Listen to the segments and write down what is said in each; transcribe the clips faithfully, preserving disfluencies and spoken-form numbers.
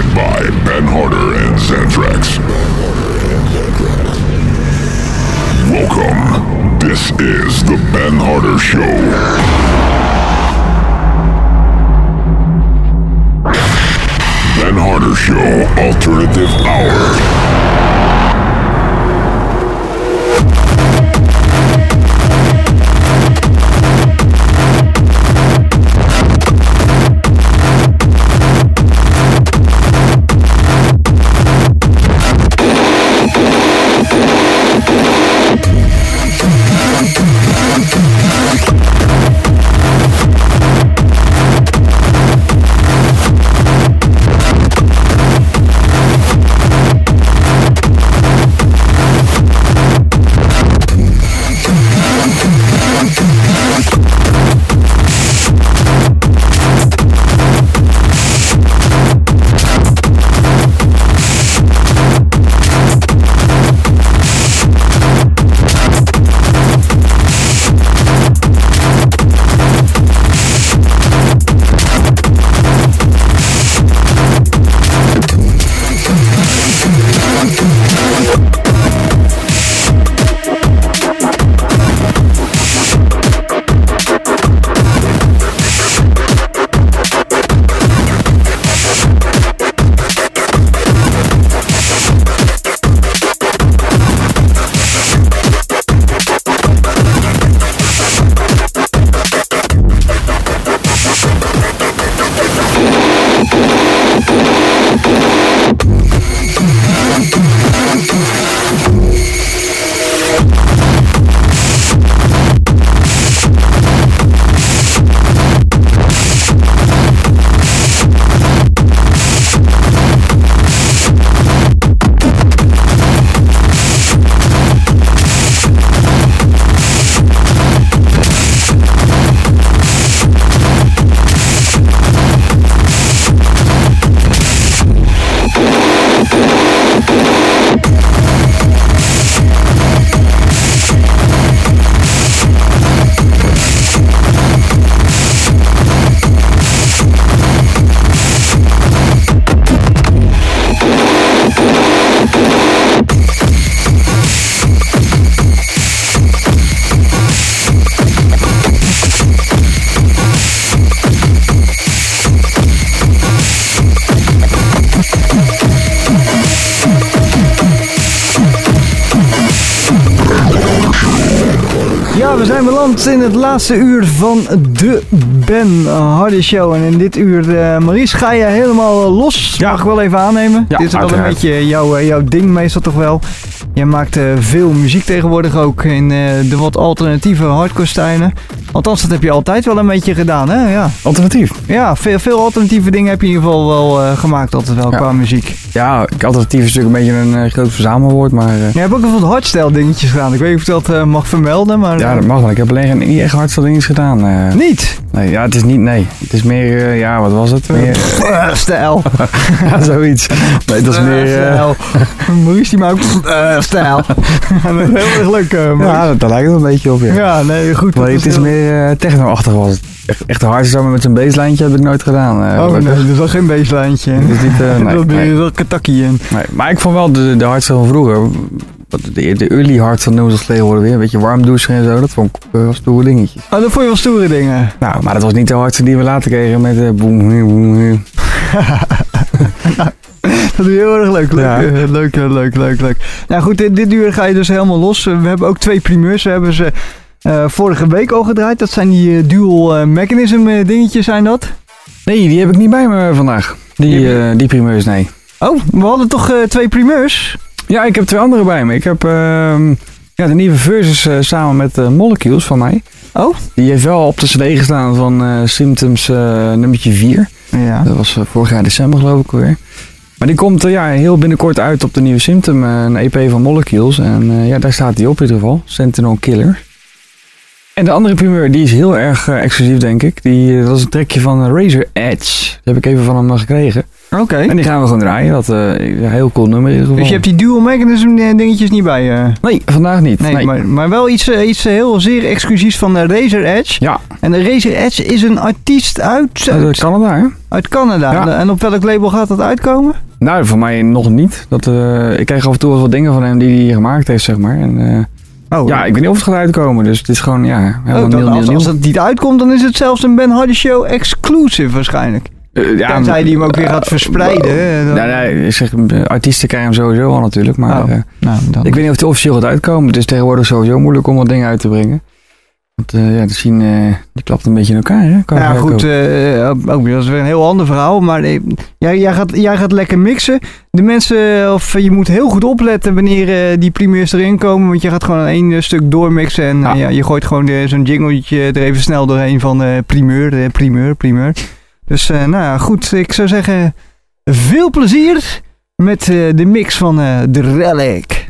by Ben Harder and Xantrax. Welcome. This is the Ben Harder Show. Ben Harder Show Alternative Hour. We zijn beland in het laatste uur van de Ben Harder Show. En in dit uur, uh, Maurice, ga je helemaal los. Ja. Mag ik wel even aannemen? Ja, dit is wel uiteraard. een beetje jouw, uh, jouw ding meestal toch wel. Jij maakt uh, veel muziek tegenwoordig ook in uh, de wat alternatieve hardcore stijlen. Althans, dat heb je altijd wel een beetje gedaan, hè? Ja, Alternatief? ja veel, veel alternatieve dingen heb je in ieder geval wel uh, gemaakt altijd wel Ja. qua muziek. Ja, alternatief is natuurlijk een beetje een uh, groot verzamelwoord, maar... Uh, Je hebt ook wel wat hardstyle dingetjes gedaan. Ik weet niet of je dat uh, mag vermelden, maar... ja, dat mag wel. Ik heb alleen geen- niet echt hardstyle dingen gedaan. Uh, Niet? nee, ja, het is niet... Nee. Het is meer... Uh, ja, wat was het? Meer, Uh, stijl. ja, zoiets. Nee, dat is meer... Uh, stijl. Maurice die maakt uh, stijl. Dat is heel erg leuk, uh, Maurice. ja, dat, daar lijkt het een beetje op, ja. Ja, nee, goed. Maar dat het is heel- meer uh, techno-achtig was het. Echt, echt hardstyle met zo'n basslijntje heb ik nooit gedaan. Uh, Oh nee, gelukkig. dat is wel geen basslijntje. Dat is niet... Uh, nee, Dat ben je nee, wel Kentucky in. nee. Maar ik vond wel de, de hardstyle van vroeger... wat De, de early hardstyle noemen ze tegenwoordig weer. Weet je, warm douchen en zo. Dat vond ik uh, wel stoere dingetjes. Oh, dat vond je wel stoere dingen. Nou, maar dat was niet de hardste die we later kregen met uh, boem, boem, boem. Dat is heel erg leuk. Leuk, Ja. eh, leuk, eh, leuk, leuk, leuk. Nou goed, dit, dit uur ga je dus helemaal los. Uh, We hebben ook twee primeurs. We hebben ze uh, vorige week al gedraaid. Dat zijn die uh, dual uh, mechanism uh, dingetjes, zijn dat? Nee, die heb ik niet bij me vandaag. Die, Die uh, die primeurs, nee. Oh, we hadden toch uh, twee primeurs? Ja, ik heb twee andere bij me. Ik heb uh, ja, de nieuwe Versus uh, samen met uh, Molecules van mij. Oh? Die heeft wel op de cd gestaan van uh, Symptoms uh, nummertje vier. Ja. Dat was uh, vorig jaar december geloof ik alweer. Maar die komt uh, ja, heel binnenkort uit op de nieuwe Symptom, uh, een E P van Molecules. En uh, ja, daar staat die op in ieder geval. Sentinel Killer. En de andere primeur, die is heel erg uh, exclusief denk ik. Die, uh, dat is een trekje van uh, Razor Edge. Die heb ik even van hem uh, gekregen. Oké. Okay. En die gaan we gewoon draaien. Dat uh, een heel cool nummer in ieder geval. Dus je hebt die dual mechanism dingetjes niet bij je? Nee, vandaag niet. Nee, nee. Maar, maar wel iets, iets heel zeer exclusiefs van de Razer Edge. Ja. En de Razer Edge is een artiest uit... Uit Canada, hè? Uit Canada. Ja. En op welk label gaat dat uitkomen? Nou, voor mij nog niet. Dat, uh, ik krijg af en toe wel wat dingen van hem die hij gemaakt heeft, zeg maar. En, uh, oh, ja, ik weet niet of het gaat uitkomen. Dus het is gewoon, ja... Oh, dan, nieuw, als, nieuw. als het niet uitkomt, dan is het zelfs een Ben Harder Show exclusive waarschijnlijk. Uh, ja, Tenzij die hem ook weer gaat verspreiden. Uh, nee, nee, ik zeg, artiesten krijgen hem sowieso al natuurlijk. Maar oh, uh, nou, dan... ik weet niet of het officieel gaat uitkomen. Het is tegenwoordig sowieso moeilijk om wat dingen uit te brengen. Want uh, ja, de scene, uh, die klapt een beetje in elkaar, hè? Kan ja, goed. Uh, ook, dat is weer een heel ander verhaal. Maar uh, jij, jij, gaat, jij gaat lekker mixen. De mensen, of uh, je moet heel goed opletten wanneer uh, die primeurs erin komen. Want je gaat gewoon één uh, stuk doormixen. En ja. Uh, ja, je gooit gewoon uh, zo'n jingletje er even snel doorheen van uh, primeur, uh, primeur, primeur. Dus uh, nou ja, goed. Ik zou zeggen, veel plezier met uh, de mix van uh, The Relic.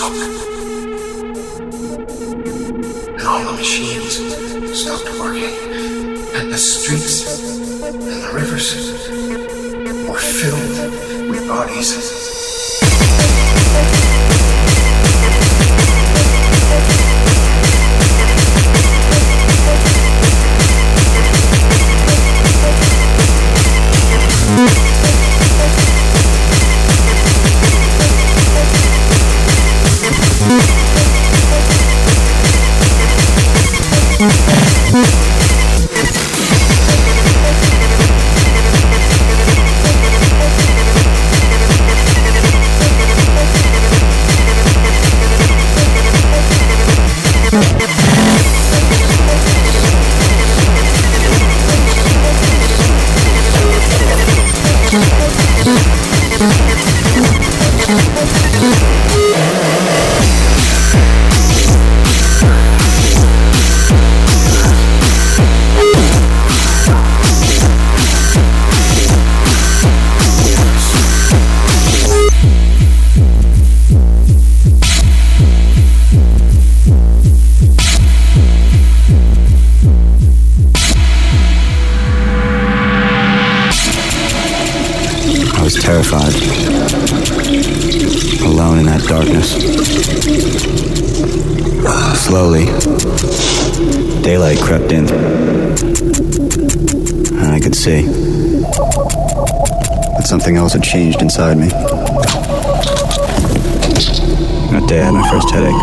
stopped. And all the machines stopped working. And the streets and the rivers were filled with bodies. Terrified, alone in that darkness. Slowly, daylight crept in, and I could see that something else had changed inside me. That day I had my first headache.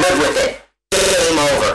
live with it. Game over.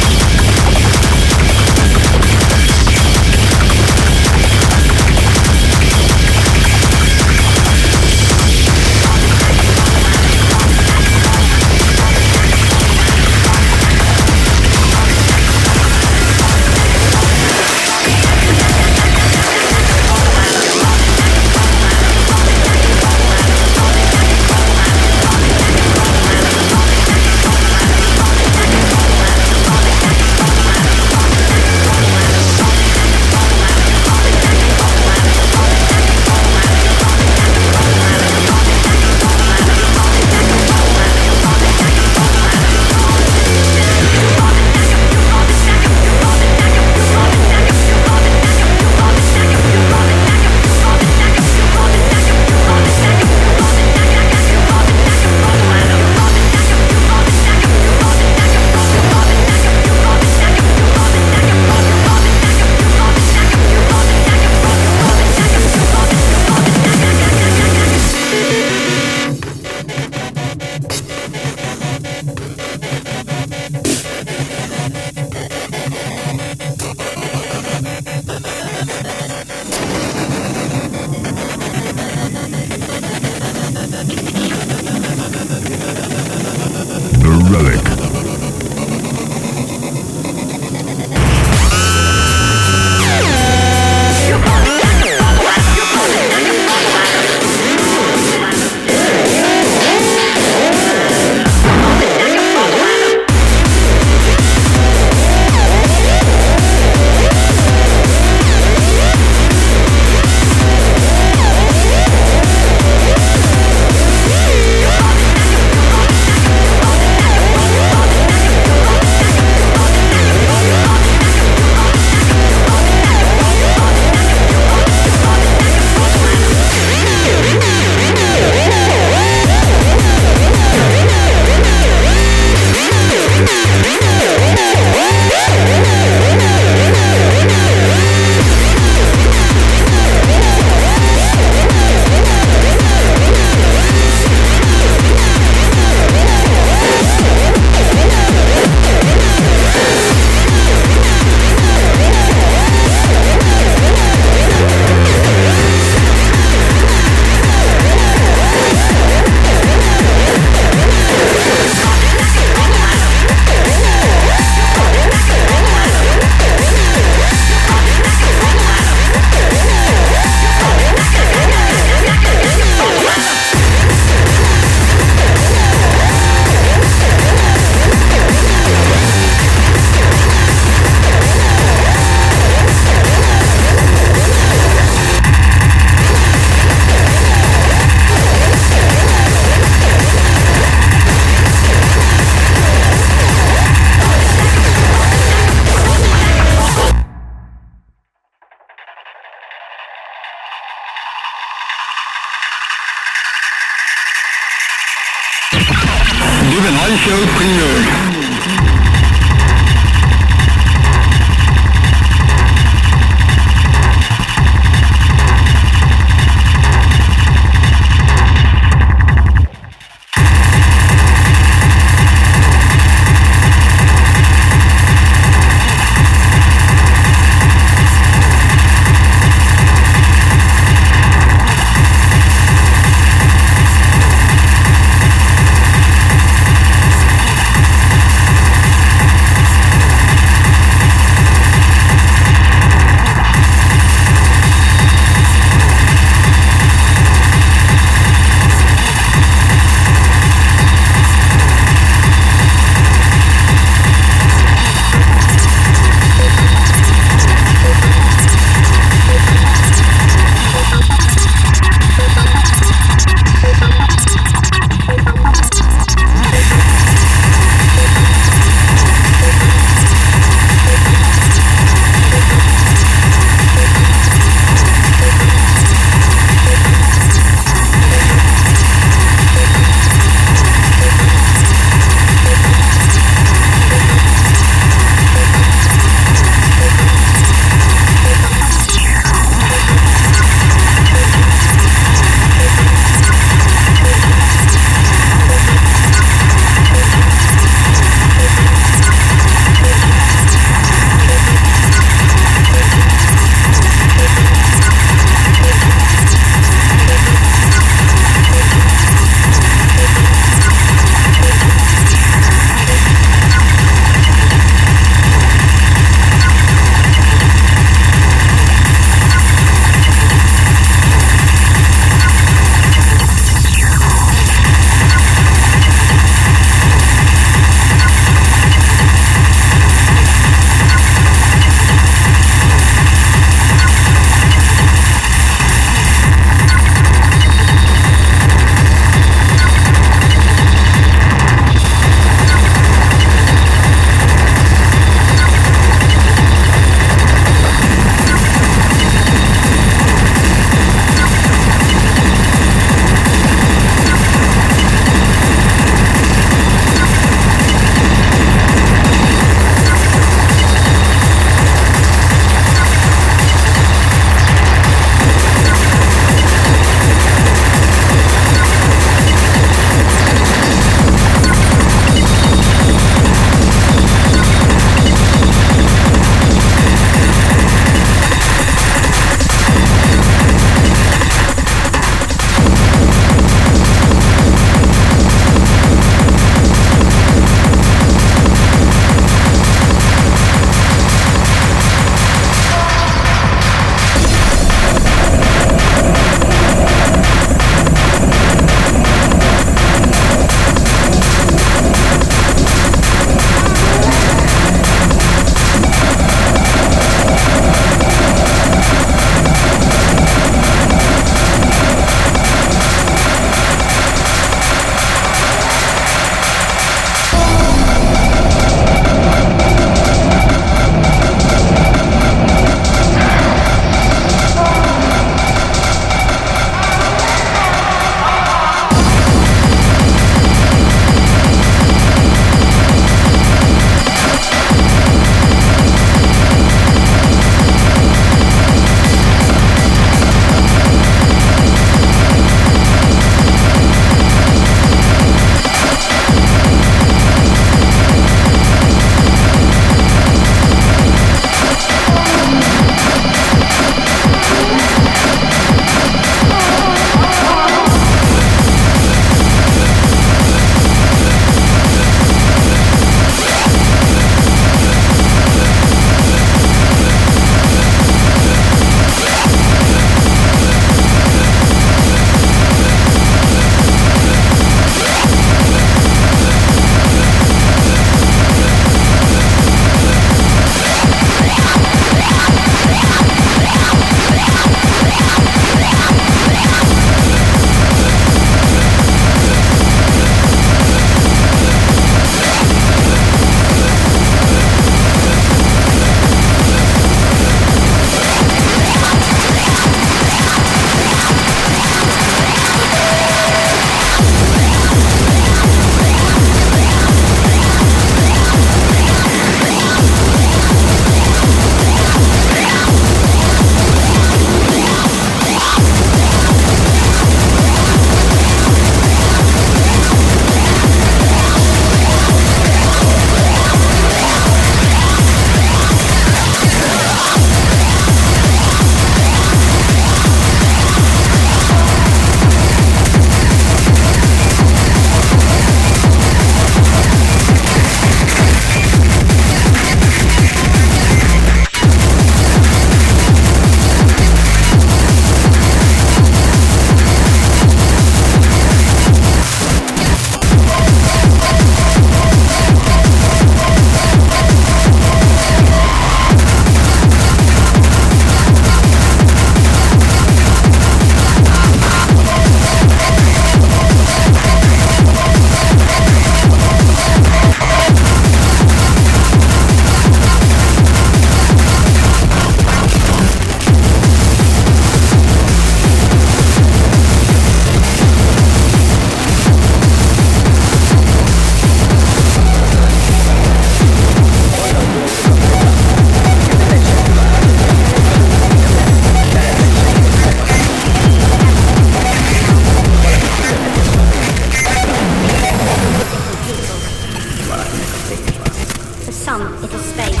some, it is space.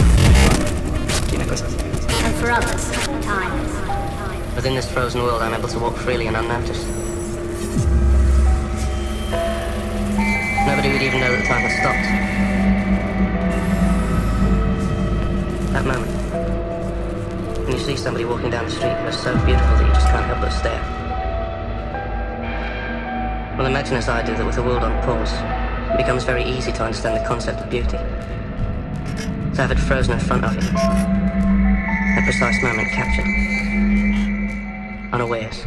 And for others, time. Within this frozen world, I'm able to walk freely and unnoticed. Nobody would even know that time has stopped. That moment, when you see somebody walking down the street who is so beautiful that you just can't help but stare. Well, imagine as I do that with the world on pause, it becomes very easy to understand the concept of beauty. To have it frozen in front of you. A precise moment captured. Unawares.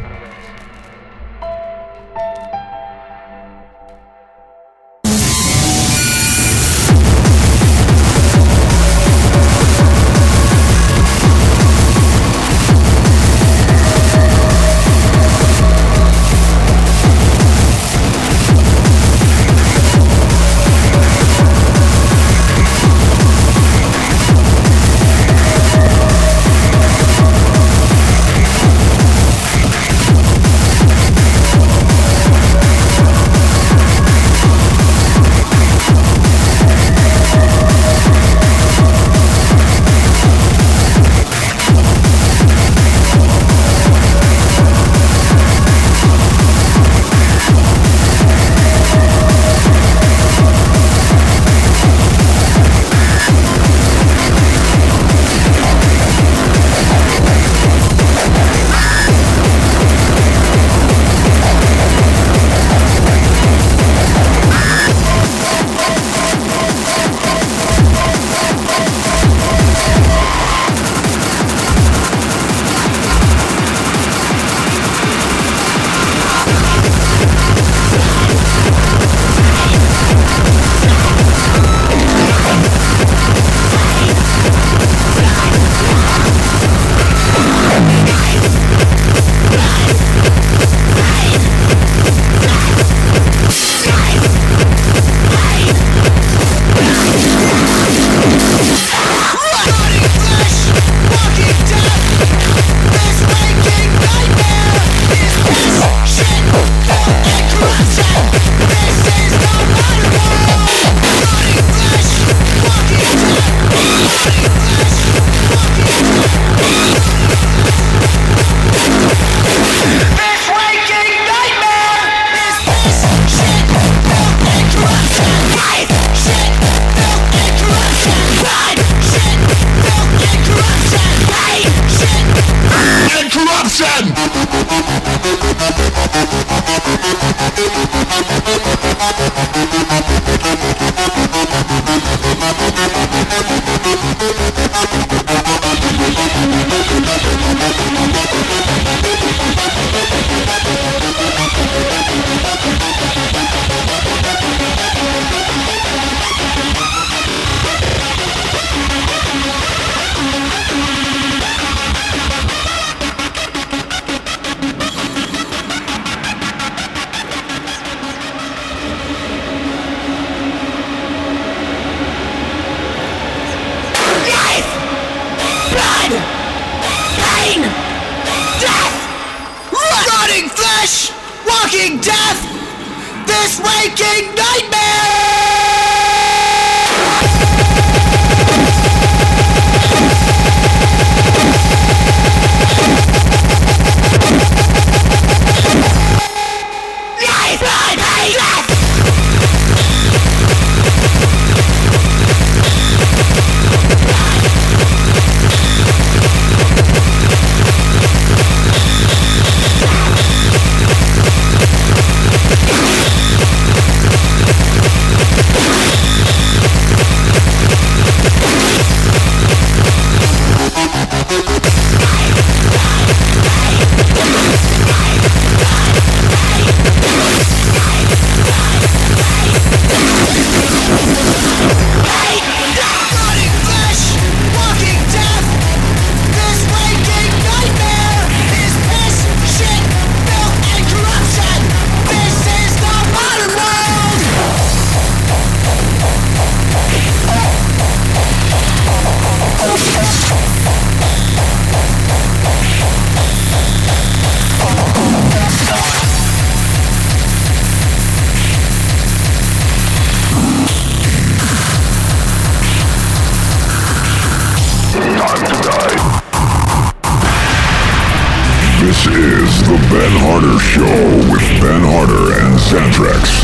is the Ben Harder Show with Ben Harder and Xantrax.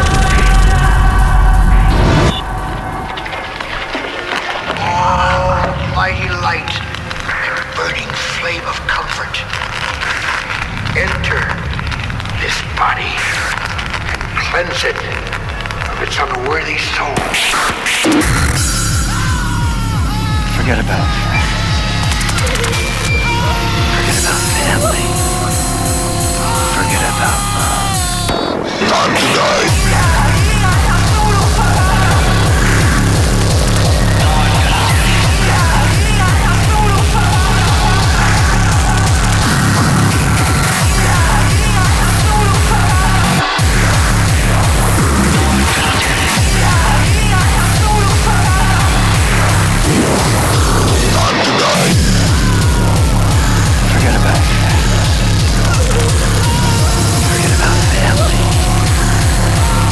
Almighty light and burning flame of comfort, enter this body and cleanse it of its unworthy soul. Forget about friends. Forget about family. Forget about love. Time to die. Forget about family.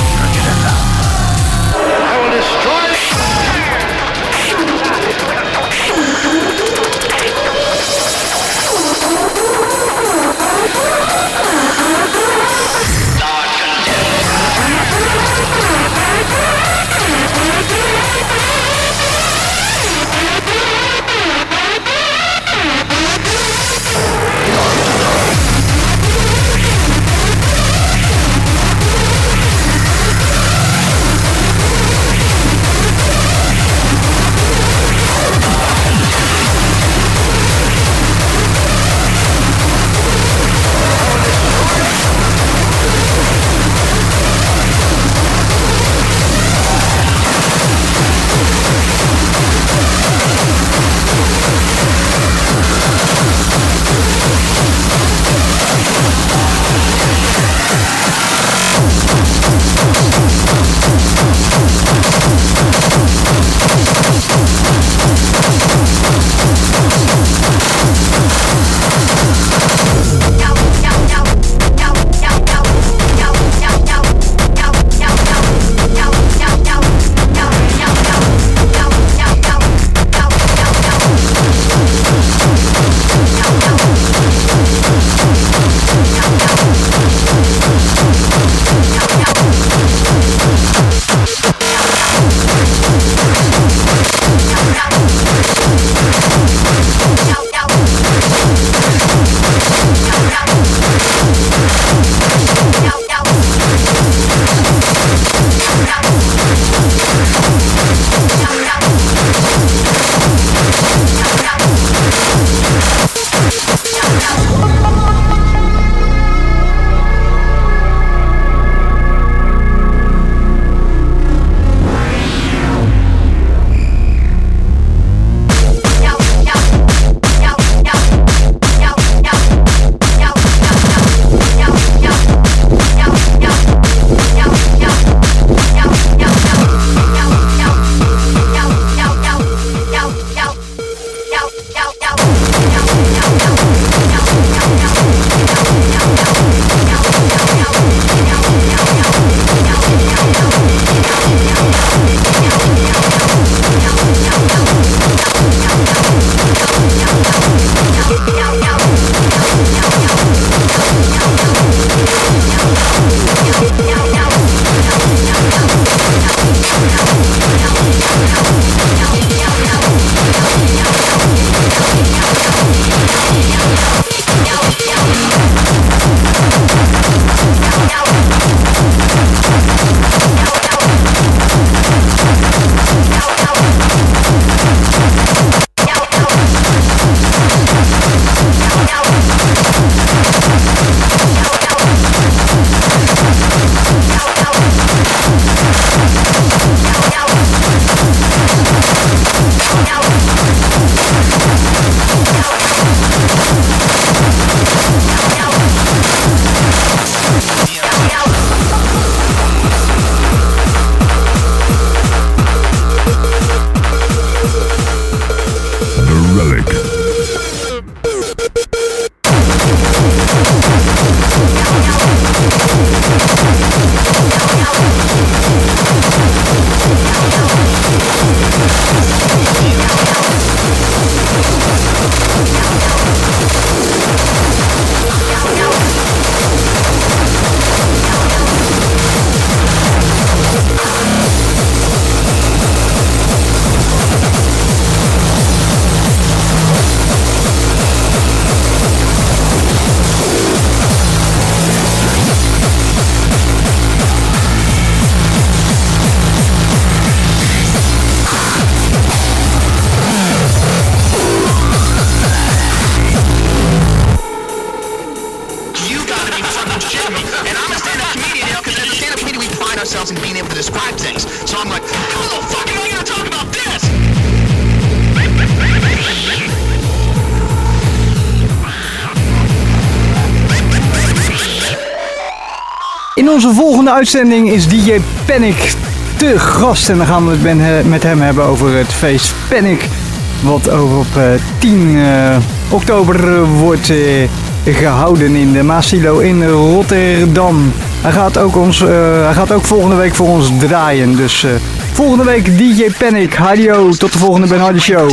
In onze volgende uitzending is D J Panic te gast. En dan gaan we het ben- met hem hebben over het feest Panic. Wat over op uh, tien uh, oktober wordt uh, gehouden in de Maasilo in Rotterdam. Hij gaat, ook ons, uh, hij gaat ook volgende week voor ons draaien. Dus uh, volgende week D J Panic. Hadio, tot de volgende Ben Harder Show.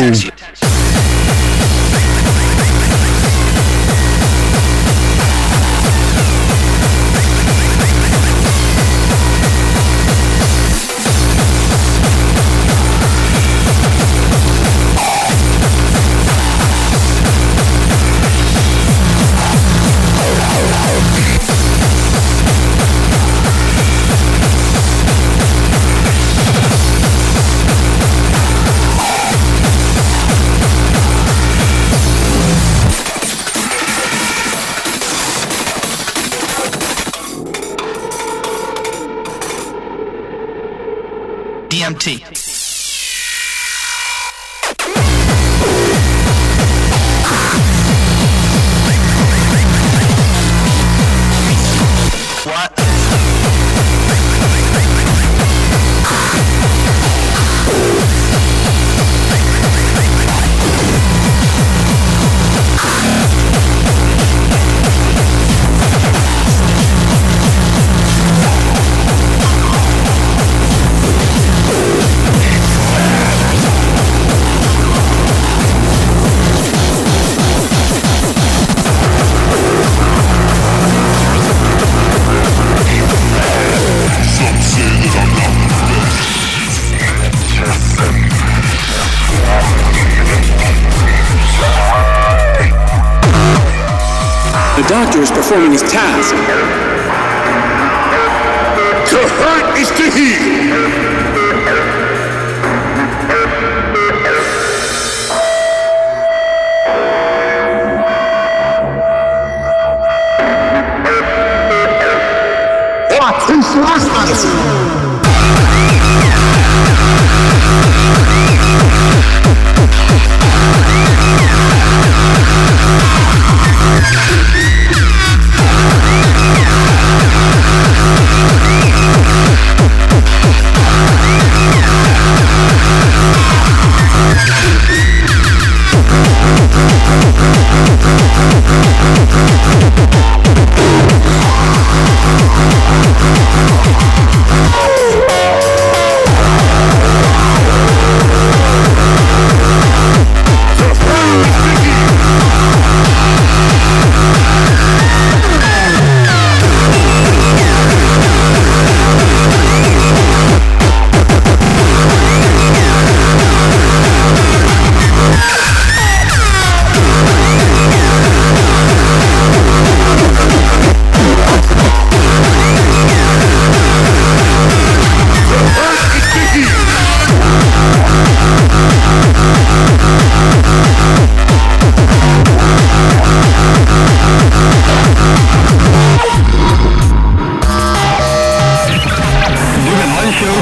D M T. What? The doctor is performing his task. To hurt is to heal.